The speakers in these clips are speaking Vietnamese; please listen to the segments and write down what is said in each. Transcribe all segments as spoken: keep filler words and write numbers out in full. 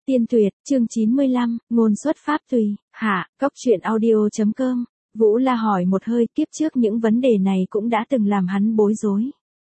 Tiên tuyệt, chương chín mươi lăm, ngôn xuất pháp tùy, hạ, cốc truyện audio.com. Vũ La hỏi một hơi, kiếp trước những vấn đề này cũng đã từng làm hắn bối rối.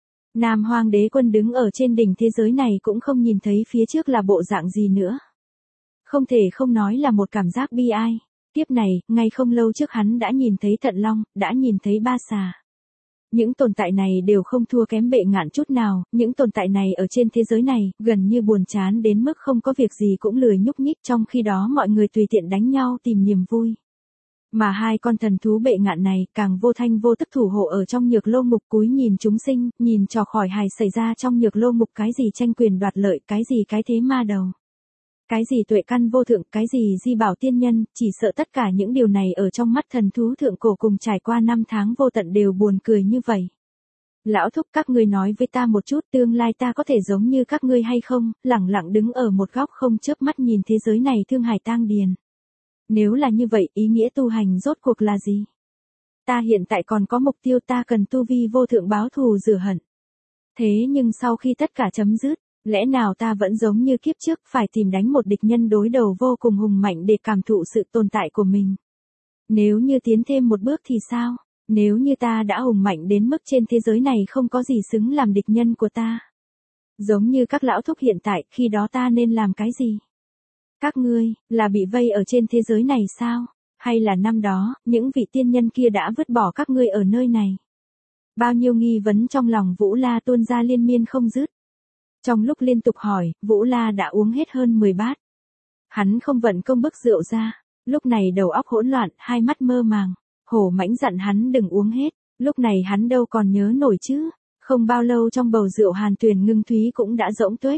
Nam Hoang Đế Quân đứng ở trên đỉnh thế giới này cũng không nhìn thấy phía trước là bộ dạng gì nữa. Không thể không nói là một cảm giác bi ai. Tiếp này, ngay không lâu trước hắn đã nhìn thấy Thận Long, đã nhìn thấy Ba Xà. Những tồn tại này đều không thua kém Bệ Ngạn chút nào, những tồn tại này ở trên thế giới này, gần như buồn chán đến mức không có việc gì cũng lười nhúc nhích, trong khi đó mọi người tùy tiện đánh nhau tìm niềm vui. Mà hai con thần thú Bệ Ngạn này, càng vô thanh vô tức thủ hộ ở trong Nhược Lô Ngục, cúi nhìn chúng sinh, nhìn trò khỏi hài xảy ra trong Nhược Lô Ngục, cái gì tranh quyền đoạt lợi, cái gì cái thế ma đầu. Cái gì tuệ căn vô thượng, cái gì di bảo tiên nhân, chỉ sợ tất cả những điều này ở trong mắt thần thú thượng cổ cùng trải qua năm tháng vô tận đều buồn cười như vậy. Lão thúc, các ngươi nói với ta một chút, tương lai ta có thể giống như các ngươi hay không, lẳng lặng đứng ở một góc không chớp mắt nhìn thế giới này thương hải tang điền. Nếu là như vậy, ý nghĩa tu hành rốt cuộc là gì? Ta hiện tại còn có mục tiêu, ta cần tu vi vô thượng báo thù rửa hận. Thế nhưng sau khi tất cả chấm dứt, lẽ nào ta vẫn giống như kiếp trước, phải tìm đánh một địch nhân đối đầu vô cùng hùng mạnh để cảm thụ sự tồn tại của mình? Nếu như tiến thêm một bước thì sao? Nếu như ta đã hùng mạnh đến mức trên thế giới này không có gì xứng làm địch nhân của ta? Giống như các lão thúc hiện tại, khi đó ta nên làm cái gì? Các ngươi, là bị vây ở trên thế giới này sao? Hay là năm đó, những vị tiên nhân kia đã vứt bỏ các ngươi ở nơi này? Bao nhiêu nghi vấn trong lòng Vũ La tuôn ra liên miên không dứt. Trong lúc liên tục hỏi, Vũ La đã uống hết hơn mười bát. Hắn không vận công bức rượu ra, lúc này đầu óc hỗn loạn, hai mắt mơ màng. Hổ Mãnh dặn hắn đừng uống hết, lúc này hắn đâu còn nhớ nổi chứ. Không bao lâu trong bầu rượu hàn tuyền ngưng thúy cũng đã rỗng tuếch.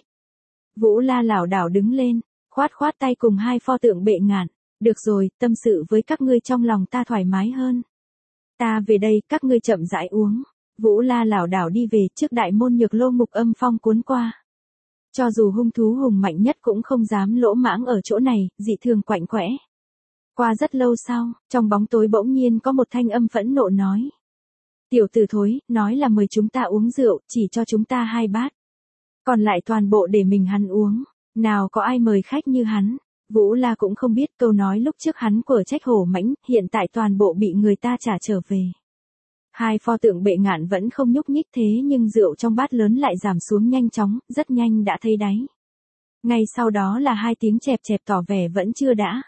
Vũ La lảo đảo đứng lên, khoát khoát tay cùng hai pho tượng Bệ Ngạn. Được rồi, tâm sự với các ngươi trong lòng ta thoải mái hơn. Ta về đây, các ngươi chậm rãi uống. Vũ La lảo đảo đi về, trước đại môn Nhược Lô Ngục âm phong cuốn qua. Cho dù hung thú hùng mạnh nhất cũng không dám lỗ mãng ở chỗ này, dị thường quạnh quẽ. Qua rất lâu sau, trong bóng tối bỗng nhiên có một thanh âm phẫn nộ nói. Tiểu tử thối, nói là mời chúng ta uống rượu, chỉ cho chúng ta hai bát. Còn lại toàn bộ để mình hắn uống, nào có ai mời khách như hắn. Vũ La cũng không biết câu nói lúc trước hắn của trách Hổ Mãnh, hiện tại toàn bộ bị người ta trả trở về. Hai pho tượng Bệ Ngạn vẫn không nhúc nhích, thế nhưng rượu trong bát lớn lại giảm xuống nhanh chóng, rất nhanh đã thấy đáy. Ngay sau đó là hai tiếng chẹp chẹp tỏ vẻ vẫn chưa đã.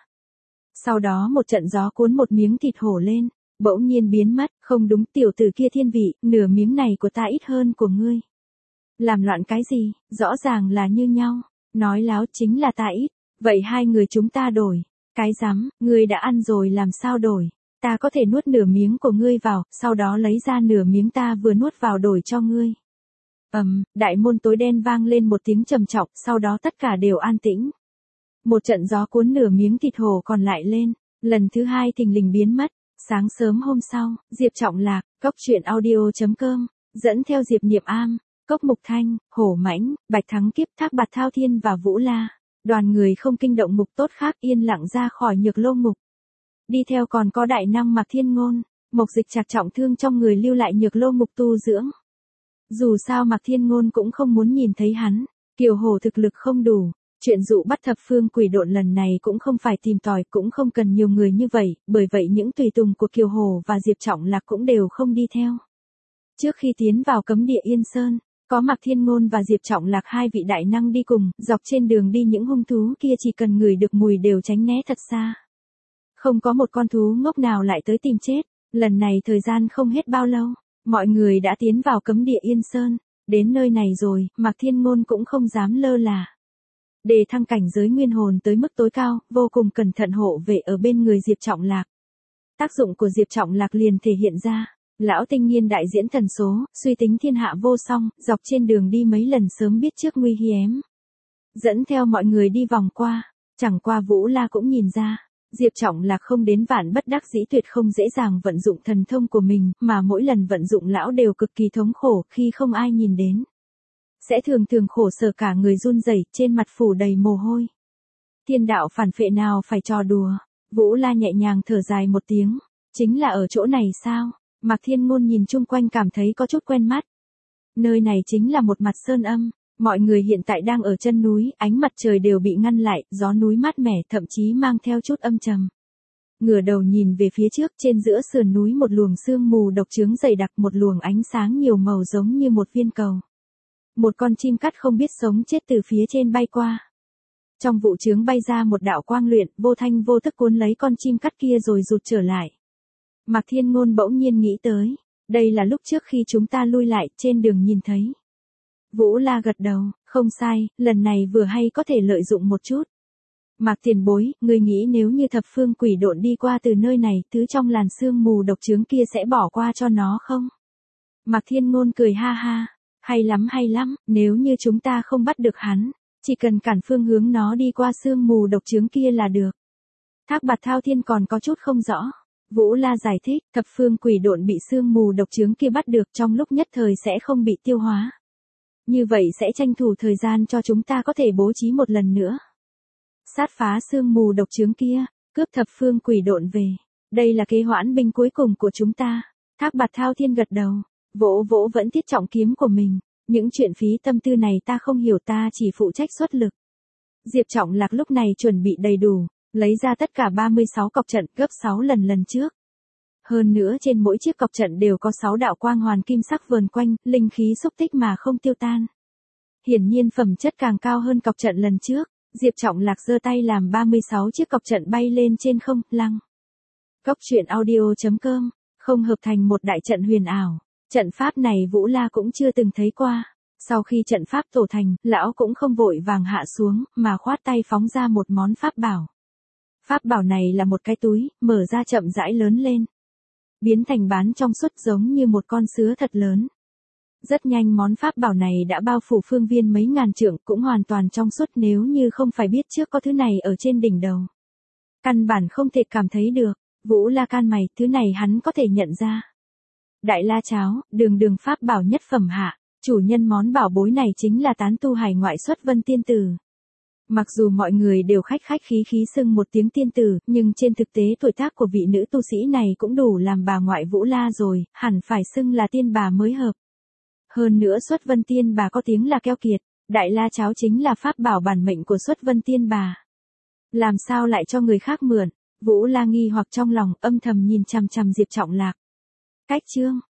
Sau đó một trận gió cuốn một miếng thịt hổ lên, bỗng nhiên biến mất. Không đúng, tiểu tử kia thiên vị, nửa miếng này của ta ít hơn của ngươi. Làm loạn cái gì, rõ ràng là như nhau. Nói láo, chính là ta ít. Vậy hai người chúng ta đổi. Cái rắm, ngươi đã ăn rồi làm sao đổi? Ta có thể nuốt nửa miếng của ngươi vào, sau đó lấy ra nửa miếng ta vừa nuốt vào đổi cho ngươi. Ầm, um, đại môn tối đen vang lên một tiếng trầm trọng, sau đó tất cả đều an tĩnh. Một trận gió cuốn nửa miếng thịt hổ còn lại lên, lần thứ hai thình lình biến mất. Sáng sớm hôm sau, Diệp Trọng Lạc, cốc truyện audio.com, dẫn theo Diệp Niệm Am, Cốc Mục Thanh, Hổ Mãnh, Bạch Thắng Kiếp, Thác Bạt Thao Thiên và Vũ La. Đoàn người không kinh động mục tốt khác yên lặng ra khỏi Nhược Lô Ngục. Đi theo còn có đại năng Mạc Thiên Ngôn, Mộc Dịch Trạc trọng thương trong người lưu lại Nhược Lô Ngục tu dưỡng. Dù sao Mạc Thiên Ngôn cũng không muốn nhìn thấy hắn, Kiều Hổ thực lực không đủ, chuyện dụ bắt thập phương quỷ độn lần này cũng không phải tìm tòi, cũng không cần nhiều người như vậy, bởi vậy những tùy tùng của Kiều Hổ và Diệp Trọng Lạc cũng đều không đi theo. Trước khi tiến vào cấm địa Yên Sơn, có Mạc Thiên Ngôn và Diệp Trọng Lạc hai vị đại năng đi cùng, dọc trên đường đi những hung thú kia chỉ cần ngửi được mùi đều tránh né thật xa. Không có một con thú ngốc nào lại tới tìm chết. Lần này thời gian không hết bao lâu, mọi người đã tiến vào cấm địa Yên Sơn. Đến nơi này rồi, Mạc Thiên Ngôn cũng không dám lơ là. Để thăng cảnh giới nguyên hồn tới mức tối cao, vô cùng cẩn thận hộ vệ ở bên người Diệp Trọng Lạc. Tác dụng của Diệp Trọng Lạc liền thể hiện ra. Lão tinh nghiên đại diễn thần số, suy tính thiên hạ vô song, dọc trên đường đi mấy lần sớm biết trước nguy hiểm. Dẫn theo mọi người đi vòng qua, chẳng qua Vũ La cũng nhìn ra. Diệp Trọng Lạc không đến vạn bất đắc dĩ tuyệt không dễ dàng vận dụng thần thông của mình, mà mỗi lần vận dụng lão đều cực kỳ thống khổ khi không ai nhìn đến. Sẽ thường thường khổ sở cả người run rẩy, trên mặt phủ đầy mồ hôi. Thiên đạo phản phệ nào phải trò đùa. Vũ La nhẹ nhàng thở dài một tiếng. Chính là ở chỗ này sao? Mạc Thiên Ngôn nhìn chung quanh cảm thấy có chút quen mắt. Nơi này chính là một mặt sơn âm. Mọi người hiện tại đang ở chân núi, ánh mặt trời đều bị ngăn lại, gió núi mát mẻ, thậm chí mang theo chút âm trầm. Ngửa đầu nhìn về phía trước, trên giữa sườn núi một luồng sương mù độc chướng dày đặc, một luồng ánh sáng nhiều màu giống như một viên cầu. Một con chim cắt không biết sống chết từ phía trên bay qua. Trong vụ chướng bay ra một đạo quang luyện, vô thanh vô tức cuốn lấy con chim cắt kia rồi rụt trở lại. Mạc Thiên Ngôn bỗng nhiên nghĩ tới, đây là lúc trước khi chúng ta lui lại, trên đường nhìn thấy. Vũ La gật đầu, không sai, lần này vừa hay có thể lợi dụng một chút. Mạc tiền bối, người nghĩ nếu như thập phương quỷ độn đi qua từ nơi này, thứ trong làn sương mù độc chướng kia sẽ bỏ qua cho nó không? Mạc Thiên Ngôn cười ha ha, hay lắm hay lắm, nếu như chúng ta không bắt được hắn, chỉ cần cản phương hướng nó đi qua sương mù độc chướng kia là được. Thác Bạt Thao Thiên còn có chút không rõ. Vũ La giải thích, thập phương quỷ độn bị sương mù độc chướng kia bắt được trong lúc nhất thời sẽ không bị tiêu hóa. Như vậy sẽ tranh thủ thời gian cho chúng ta có thể bố trí một lần nữa. Sát phá sương mù độc chướng kia, cướp thập phương quỷ độn về. Đây là kế hoãn binh cuối cùng của chúng ta. Thác Bạt Thao Thiên gật đầu, vỗ vỗ vẫn thiết trọng kiếm của mình. Những chuyện phí tâm tư này ta không hiểu, ta chỉ phụ trách xuất lực. Diệp Trọng Lạc lúc này chuẩn bị đầy đủ, lấy ra tất cả ba mươi sáu cọc trận gấp sáu lần lần trước. Hơn nữa trên mỗi chiếc cọc trận đều có sáu đạo quang hoàn kim sắc vờn quanh, linh khí xúc tích mà không tiêu tan. Hiển nhiên phẩm chất càng cao hơn cọc trận lần trước. Diệp Trọng Lạc giơ tay làm ba mươi sáu chiếc cọc trận bay lên trên không, lăng. Cốc truyện audio chấm com, không hợp thành một đại trận huyền ảo. Trận pháp này Vũ La cũng chưa từng thấy qua. Sau khi trận pháp tổ thành, lão cũng không vội vàng hạ xuống, mà khoát tay phóng ra một món pháp bảo. Pháp bảo này là một cái túi, mở ra chậm rãi lớn lên. Biến thành bán trong suốt giống như một con sứa thật lớn. Rất nhanh món pháp bảo này đã bao phủ phương viên mấy ngàn trượng, cũng hoàn toàn trong suốt, nếu như không phải biết trước có thứ này ở trên đỉnh đầu. Căn bản không thể cảm thấy được. Vũ La can mày, thứ này hắn có thể nhận ra. Đại La Cháo, đường đường pháp bảo nhất phẩm hạ, chủ nhân món bảo bối này chính là tán tu hải ngoại xuất Vân tiên tử. Mặc dù mọi người đều khách khách khí khí xưng một tiếng tiên tử, nhưng trên thực tế tuổi tác của vị nữ tu sĩ này cũng đủ làm bà ngoại Vũ La rồi, hẳn phải xưng là tiên bà mới hợp. Hơn nữa xuất Vân tiên bà có tiếng là keo kiệt, Đại La Cháo chính là pháp bảo bản mệnh của xuất Vân tiên bà. Làm sao lại cho người khác mượn? Vũ La nghi hoặc trong lòng, âm thầm nhìn chằm chằm Diệp Trọng Lạc. Cách chương